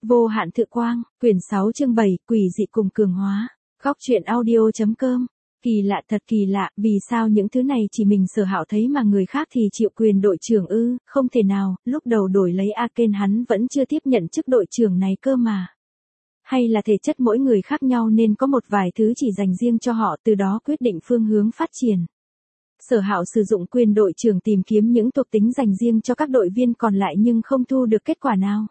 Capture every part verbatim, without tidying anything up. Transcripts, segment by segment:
Vô hạn thự quang, quyển sáu chương bảy, quỷ dị cùng cường hóa. Góc truyện audio.com. Kỳ lạ thật kỳ lạ, vì sao những thứ này chỉ mình Sở Hạo thấy mà người khác thì chịu quyền đội trưởng ư, không thể nào, lúc đầu đổi lấy Arcane hắn vẫn chưa tiếp nhận chức đội trưởng này cơ mà. Hay là thể chất mỗi người khác nhau nên có một vài thứ chỉ dành riêng cho họ, từ đó quyết định phương hướng phát triển. Sở Hạo sử dụng quyền đội trưởng tìm kiếm những thuộc tính dành riêng cho các đội viên còn lại nhưng không thu được kết quả nào.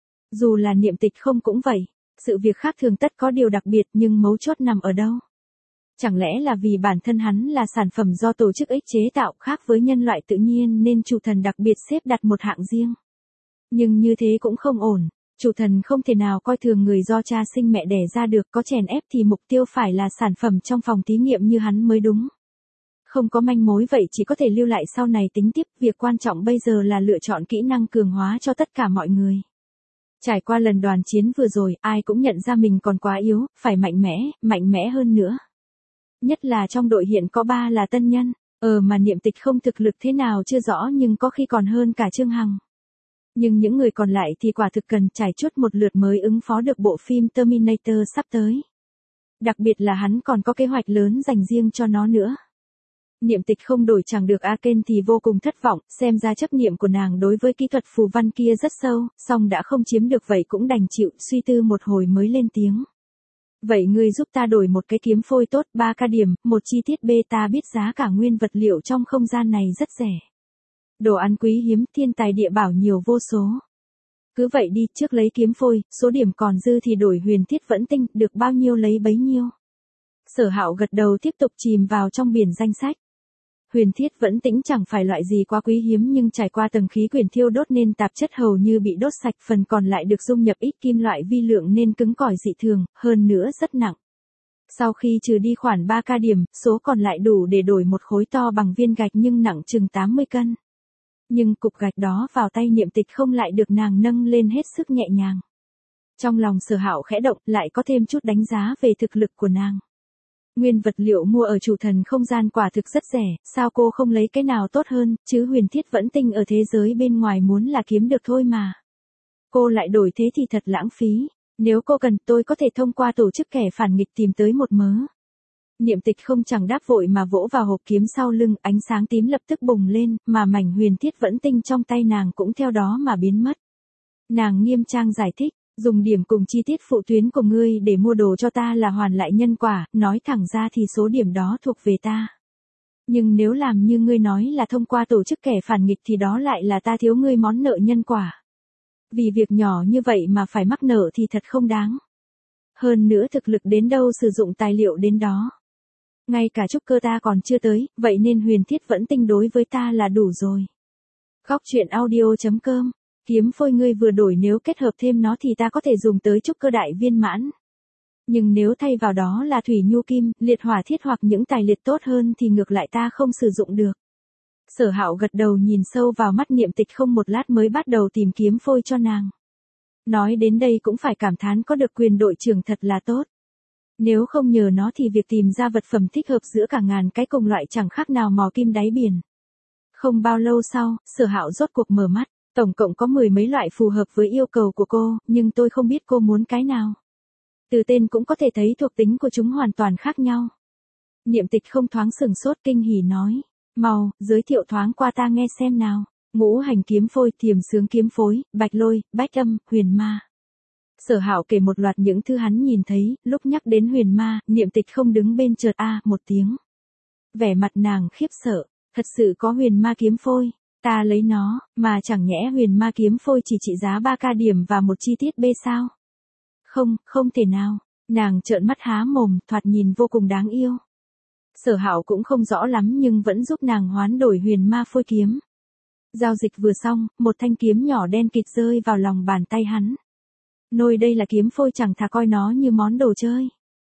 Dù là Niệm Tịch không cũng vậy, sự việc khác thường tất có điều đặc biệt nhưng mấu chốt nằm ở đâu? Chẳng lẽ là vì bản thân hắn là sản phẩm do tổ chức X chế tạo khác với nhân loại tự nhiên nên chủ thần đặc biệt xếp đặt một hạng riêng? Nhưng như thế cũng không ổn, chủ thần không thể nào coi thường người do cha sinh mẹ đẻ ra được, có chèn ép thì mục tiêu phải là sản phẩm trong phòng thí nghiệm như hắn mới đúng. Không có manh mối vậy chỉ có thể lưu lại sau này tính tiếp, việc quan trọng bây giờ là lựa chọn kỹ năng cường hóa cho tất cả mọi người. Trải qua lần đoàn chiến vừa rồi, ai cũng nhận ra mình còn quá yếu, phải mạnh mẽ, mạnh mẽ hơn nữa. Nhất là trong đội hiện có ba là tân nhân, ờ mà Niệm Tịch không thực lực thế nào chưa rõ nhưng có khi còn hơn cả Trương Hằng. Nhưng những người còn lại thì quả thực cần trải chuốt một lượt mới ứng phó được bộ phim Terminator sắp tới. Đặc biệt là hắn còn có kế hoạch lớn dành riêng cho nó nữa. Niệm Tịch không đổi chẳng được Arcane thì vô cùng thất vọng, xem ra chấp niệm của nàng đối với kỹ thuật phù văn kia rất sâu, song đã không chiếm được vậy cũng đành chịu, suy tư một hồi mới lên tiếng. Vậy ngươi giúp ta đổi một cái kiếm phôi tốt, ba ca điểm, một chi tiết B ta biết giá cả nguyên vật liệu trong không gian này rất rẻ. Đồ ăn quý hiếm, thiên tài địa bảo nhiều vô số. Cứ vậy đi, trước lấy kiếm phôi, số điểm còn dư thì đổi huyền thiết vẫn tinh, được bao nhiêu lấy bấy nhiêu. Sở Hạo gật đầu tiếp tục chìm vào trong biển danh sách. Huyền thiết vẫn tĩnh chẳng phải loại gì quá quý hiếm nhưng trải qua tầng khí quyển thiêu đốt nên tạp chất hầu như bị đốt sạch, phần còn lại được dung nhập ít kim loại vi lượng nên cứng cỏi dị thường, hơn nữa rất nặng. Sau khi trừ đi khoảng ba ca điểm, số còn lại đủ để đổi một khối to bằng viên gạch nhưng nặng chừng tám mươi cân. Nhưng cục gạch đó vào tay Niệm Tịch không lại được nàng nâng lên hết sức nhẹ nhàng. Trong lòng Sở Hạo khẽ động, lại có thêm chút đánh giá về thực lực của nàng. Nguyên vật liệu mua ở chủ thần không gian quả thực rất rẻ, sao cô không lấy cái nào tốt hơn, chứ huyền thiết vẫn tinh ở thế giới bên ngoài muốn là kiếm được thôi mà. Cô lại đổi thế thì thật lãng phí, nếu cô cần tôi có thể thông qua tổ chức kẻ phản nghịch tìm tới một mớ. Niệm Tịch không chẳng đáp vội mà vỗ vào hộp kiếm sau lưng, ánh sáng tím lập tức bùng lên, mà mảnh huyền thiết vẫn tinh trong tay nàng cũng theo đó mà biến mất. Nàng nghiêm trang giải thích. Dùng điểm cùng chi tiết phụ tuyến của ngươi để mua đồ cho ta là hoàn lại nhân quả, nói thẳng ra thì số điểm đó thuộc về ta. Nhưng nếu làm như ngươi nói là thông qua tổ chức kẻ phản nghịch thì đó lại là ta thiếu ngươi món nợ nhân quả. Vì việc nhỏ như vậy mà phải mắc nợ thì thật không đáng. Hơn nữa thực lực đến đâu sử dụng tài liệu đến đó. Ngay cả trúc cơ ta còn chưa tới, vậy nên huyền thiết vẫn tinh đối với ta là đủ rồi. Góc truyện audio.com. Kiếm phôi ngươi vừa đổi nếu kết hợp thêm nó thì ta có thể dùng tới trúc cơ đại viên mãn. Nhưng nếu thay vào đó là thủy nhu kim, liệt hỏa thiết hoặc những tài liệt tốt hơn thì ngược lại ta không sử dụng được. Sở Hạo gật đầu nhìn sâu vào mắt Niệm Tịch không một lát mới bắt đầu tìm kiếm phôi cho nàng. Nói đến đây cũng phải cảm thán có được quyền đội trưởng thật là tốt. Nếu không nhờ nó thì việc tìm ra vật phẩm thích hợp giữa cả ngàn cái cùng loại chẳng khác nào mò kim đáy biển. Không bao lâu sau, Sở Hạo rốt cuộc mở mắt. Tổng cộng có mười mấy loại phù hợp với yêu cầu của cô, nhưng tôi không biết cô muốn cái nào. Từ tên cũng có thể thấy thuộc tính của chúng hoàn toàn khác nhau. Niệm Tịch không thoáng sừng sốt kinh hỉ nói. Mau, giới thiệu thoáng qua ta nghe xem nào. Ngũ hành kiếm phôi, thiềm sướng kiếm phối, bạch lôi, bách âm, huyền ma. Sở Hạo kể một loạt những thứ hắn nhìn thấy, lúc nhắc đến huyền ma, Niệm Tịch không đứng bên chợt a một tiếng. Vẻ mặt nàng khiếp sợ, thật sự có huyền ma kiếm phôi. Ta lấy nó, mà chẳng nhẽ huyền ma kiếm phôi chỉ trị giá ba ca điểm và một chi tiết B sao? Không, không thể nào. Nàng trợn mắt há mồm, thoạt nhìn vô cùng đáng yêu. Sở Hạo cũng không rõ lắm nhưng vẫn giúp nàng hoán đổi huyền ma phôi kiếm. Giao dịch vừa xong, một thanh kiếm nhỏ đen kịt rơi vào lòng bàn tay hắn. Nôi đây là kiếm phôi chẳng thà coi nó như món đồ chơi.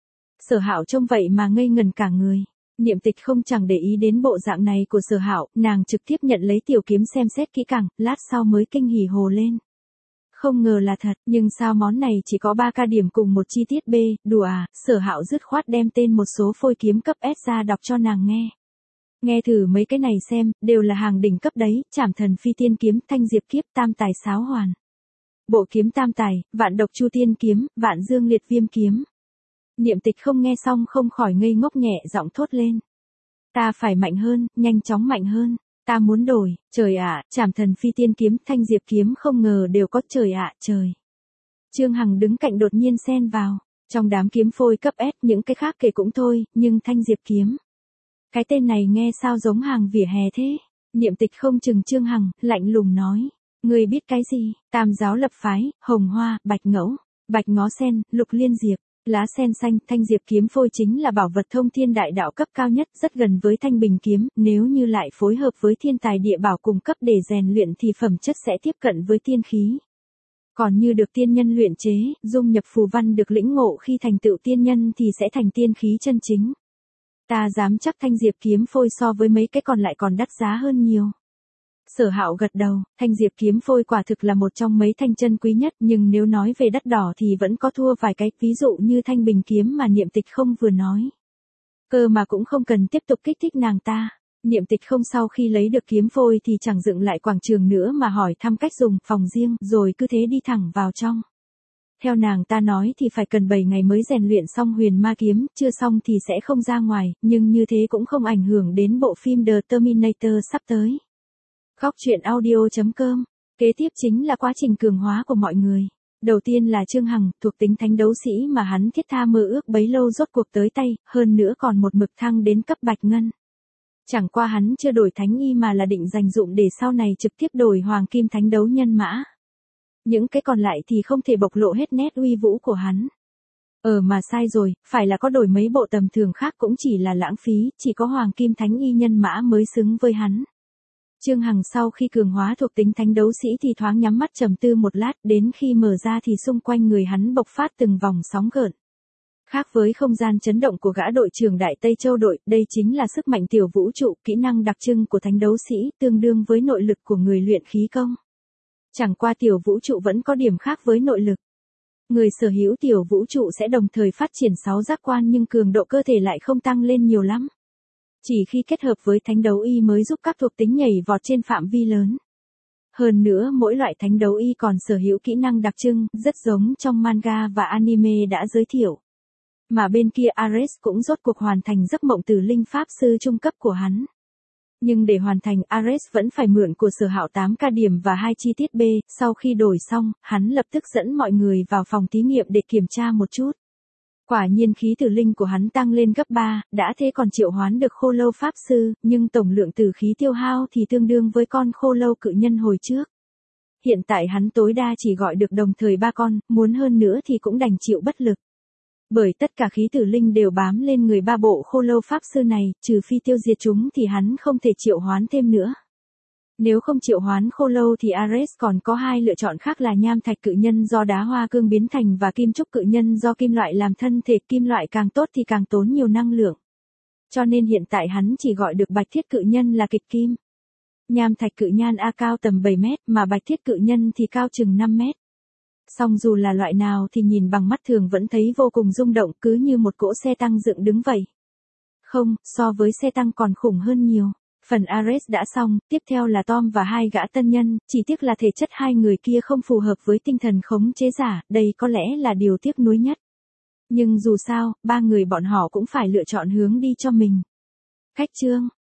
Sở Hạo trông vậy mà ngây ngần cả người. Niệm Tịch không chẳng để ý đến bộ dạng này của Sở Hạo, nàng trực tiếp nhận lấy tiểu kiếm xem xét kỹ càng, lát sau mới kinh hỉ hồ lên. Không ngờ là thật, nhưng sao món này chỉ có ba ca điểm cùng một chi tiết B, đùa à, Sở Hạo dứt khoát đem tên một số phôi kiếm cấp S ra đọc cho nàng nghe. Nghe thử mấy cái này xem, đều là hàng đỉnh cấp đấy, Trảm Thần Phi Tiên Kiếm, Thanh Diệp Kiếp, Tam Tài Sáo Hoàn. Bộ kiếm tam tài, vạn độc chu tiên kiếm, vạn dương liệt viêm kiếm. Niệm Tịch không nghe xong không khỏi ngây ngốc nhẹ giọng thốt lên. Ta phải mạnh hơn, nhanh chóng mạnh hơn. Ta muốn đổi, trời ạ, Trảm Thần Phi Tiên kiếm, Thanh Diệp kiếm không ngờ đều có, trời ạ, trời. Trương Hằng đứng cạnh đột nhiên xen vào. Trong đám kiếm phôi cấp S, những cái khác kể cũng thôi, nhưng Thanh Diệp kiếm. Cái tên này nghe sao giống hàng vỉa hè thế? Niệm Tịch không chừng Trương Hằng, lạnh lùng nói. Ngươi biết cái gì? Tam giáo lập phái, hồng hoa, bạch ngẫu, bạch ngó sen, lục liên diệp, lá sen xanh. Thanh Diệp kiếm phôi chính là bảo vật thông thiên đại đạo cấp cao nhất, rất gần với Thanh Bình kiếm, nếu như lại phối hợp với thiên tài địa bảo cùng cấp để rèn luyện thì phẩm chất sẽ tiếp cận với tiên khí. Còn như được tiên nhân luyện chế, dung nhập phù văn được lĩnh ngộ khi thành tựu tiên nhân thì sẽ thành tiên khí chân chính. Ta dám chắc Thanh Diệp kiếm phôi so với mấy cái còn lại còn đắt giá hơn nhiều. Sở Hạo gật đầu, Thanh Diệp kiếm phôi quả thực là một trong mấy thanh chân quý nhất, nhưng nếu nói về đắt đỏ thì vẫn có thua vài cái, ví dụ như Thanh Bình kiếm mà Niệm Tịch không vừa nói. Cơ mà cũng không cần tiếp tục kích thích nàng ta. Niệm Tịch không sau khi lấy được kiếm phôi thì chẳng dựng lại quảng trường nữa mà hỏi thăm cách dùng phòng riêng, rồi cứ thế đi thẳng vào trong. Theo nàng ta nói thì phải cần bảy ngày mới rèn luyện xong huyền ma kiếm, chưa xong thì sẽ không ra ngoài, nhưng như thế cũng không ảnh hưởng đến bộ phim The Terminator sắp tới. Góc truyện audio chấm com. Kế tiếp chính là quá trình cường hóa của mọi người. Đầu tiên là Trương Hằng, thuộc tính thánh đấu sĩ mà hắn thiết tha mơ ước bấy lâu rốt cuộc tới tay, hơn nữa còn một mực thăng đến cấp bạch ngân. Chẳng qua hắn chưa đổi thánh y mà là định dành dụng để sau này trực tiếp đổi hoàng kim thánh đấu nhân mã. Những cái còn lại thì không thể bộc lộ hết nét uy vũ của hắn. Ờ mà sai rồi, phải là có đổi mấy bộ tầm thường khác cũng chỉ là lãng phí, chỉ có hoàng kim thánh y nhân mã mới xứng với hắn. Trương Hằng sau khi cường hóa thuộc tính thánh đấu sĩ thì thoáng nhắm mắt trầm tư một lát, đến khi mở ra thì xung quanh người hắn bộc phát từng vòng sóng gợn. Khác với không gian chấn động của gã đội trưởng Đại Tây Châu đội, đây chính là sức mạnh tiểu vũ trụ, kỹ năng đặc trưng của thánh đấu sĩ, tương đương với nội lực của người luyện khí công. Chẳng qua tiểu vũ trụ vẫn có điểm khác với nội lực. Người sở hữu tiểu vũ trụ sẽ đồng thời phát triển sáu giác quan nhưng cường độ cơ thể lại không tăng lên nhiều lắm. Chỉ khi kết hợp với thánh đấu y mới giúp các thuộc tính nhảy vọt trên phạm vi lớn. Hơn nữa mỗi loại thánh đấu y còn sở hữu kỹ năng đặc trưng, rất giống trong manga và anime đã giới thiệu. Mà bên kia Ares cũng rốt cuộc hoàn thành giấc mộng từ linh pháp sư trung cấp của hắn. Nhưng để hoàn thành Ares vẫn phải mượn của Sở Hạo tám ca điểm và hai chi tiết B, sau khi đổi xong, hắn lập tức dẫn mọi người vào phòng thí nghiệm để kiểm tra một chút. Quả nhiên khí tử linh của hắn tăng lên gấp ba, đã thế còn triệu hoán được khô lâu pháp sư, nhưng tổng lượng tử khí tiêu hao thì tương đương với con khô lâu cự nhân hồi trước. Hiện tại hắn tối đa chỉ gọi được đồng thời ba con, muốn hơn nữa thì cũng đành chịu bất lực. Bởi tất cả khí tử linh đều bám lên người ba bộ khô lâu pháp sư này, trừ phi tiêu diệt chúng thì hắn không thể triệu hoán thêm nữa. Nếu không triệu hoán khô lâu thì Ares còn có hai lựa chọn khác là nham thạch cự nhân do đá hoa cương biến thành và kim trúc cự nhân do kim loại làm thân thể, kim loại càng tốt thì càng tốn nhiều năng lượng. Cho nên hiện tại hắn chỉ gọi được bạch thiết cự nhân là kịch kim. Nham thạch cự nhan A cao tầm bảy mét mà bạch thiết cự nhân thì cao chừng năm mét. Song dù là loại nào thì nhìn bằng mắt thường vẫn thấy vô cùng rung động, cứ như một cỗ xe tăng dựng đứng vậy. Không, so với xe tăng còn khủng hơn nhiều. Phần Ares đã xong, tiếp theo là Tom và hai gã tân nhân, chỉ tiếc là thể chất hai người kia không phù hợp với tinh thần khống chế giả, đây có lẽ là điều tiếc nuối nhất. Nhưng dù sao, ba người bọn họ cũng phải lựa chọn hướng đi cho mình. Khách chương